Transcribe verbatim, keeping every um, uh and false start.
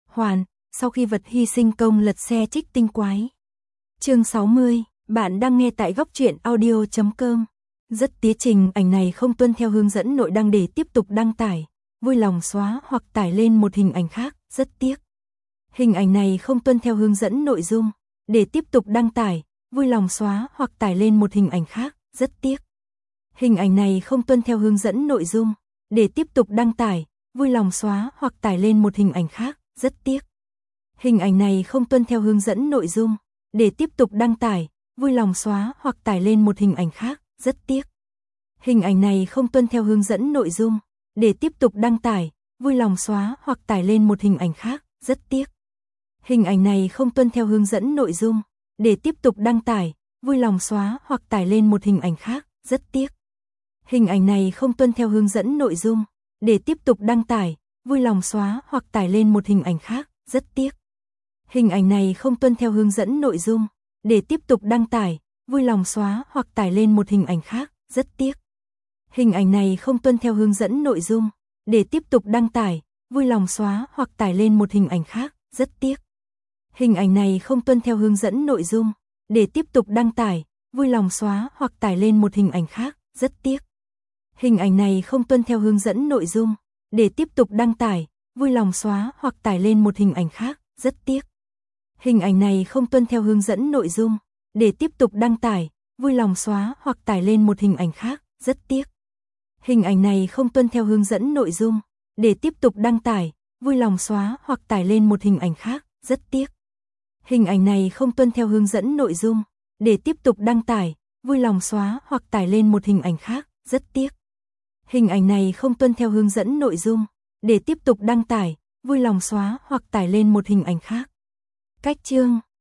Hoàn, sau khi vật hy sinh công lật xe trích tinh quái. Chương sáu mươi, bạn đang nghe tại góc truyện audio chấm com. Rất tía trình ảnh này không tuân theo hướng dẫn nội đăng để tiếp tục đăng tải. Vui lòng xóa hoặc tải lên một hình ảnh khác, rất tiếc. Hình ảnh này không tuân theo hướng dẫn nội dung. Để tiếp tục đăng tải, vui lòng xóa hoặc tải lên một hình ảnh khác, rất tiếc. Hình ảnh này không tuân theo hướng dẫn nội dung. Để tiếp tục đăng tải, vui lòng xóa hoặc tải lên một hình ảnh khác, rất tiếc. Hình ảnh này không tuân theo hướng dẫn nội dung. Để tiếp tục đăng tải, vui lòng xóa hoặc tải lên một hình ảnh khác, rất tiếc. Hình ảnh này không tuân theo hướng dẫn nội dung. Để tiếp tục đăng tải, vui lòng xóa hoặc tải lên một hình ảnh khác, rất tiếc. Hình ảnh này không tuân theo hướng dẫn nội dung. Để tiếp tục đăng tải, vui lòng xóa hoặc tải lên một hình ảnh khác, rất tiếc. Hình ảnh này không tuân theo hướng dẫn nội dung. Để tiếp tục đăng tải, vui lòng xóa hoặc tải lên một hình ảnh khác, rất tiếc. Hình ảnh này không tuân theo hướng dẫn nội dung. Để tiếp tục đăng tải, vui lòng xóa hoặc tải lên một hình ảnh khác, rất tiếc. Hình ảnh này không tuân theo hướng dẫn nội dung. Để tiếp tục đăng tải, vui lòng xóa hoặc tải lên một hình ảnh khác, rất tiếc. Hình ảnh này không tuân theo hướng dẫn nội dung. Để tiếp tục đăng tải, vui lòng xóa hoặc tải lên một hình ảnh khác, rất tiếc. Hình ảnh này không tuân theo hướng dẫn nội dung. Để tiếp tục đăng tải, vui lòng xóa hoặc tải lên một hình ảnh khác, rất tiếc. Hình ảnh này không tuân theo hướng dẫn nội dung. Để tiếp tục đăng tải, vui lòng xóa hoặc tải lên một hình ảnh khác, rất tiếc. Hình ảnh này không tuân theo hướng dẫn nội dung. Để tiếp tục đăng tải, vui lòng xóa hoặc tải lên một hình ảnh khác, rất tiếc. Hình ảnh này không tuân theo hướng dẫn nội dung. Để tiếp tục đăng tải, vui lòng xóa hoặc tải lên một hình ảnh khác, rất tiếc. Hình ảnh này không tuân theo hướng dẫn nội dung. Để tiếp tục đăng tải, vui lòng xóa hoặc tải lên một hình ảnh khác. Cách chương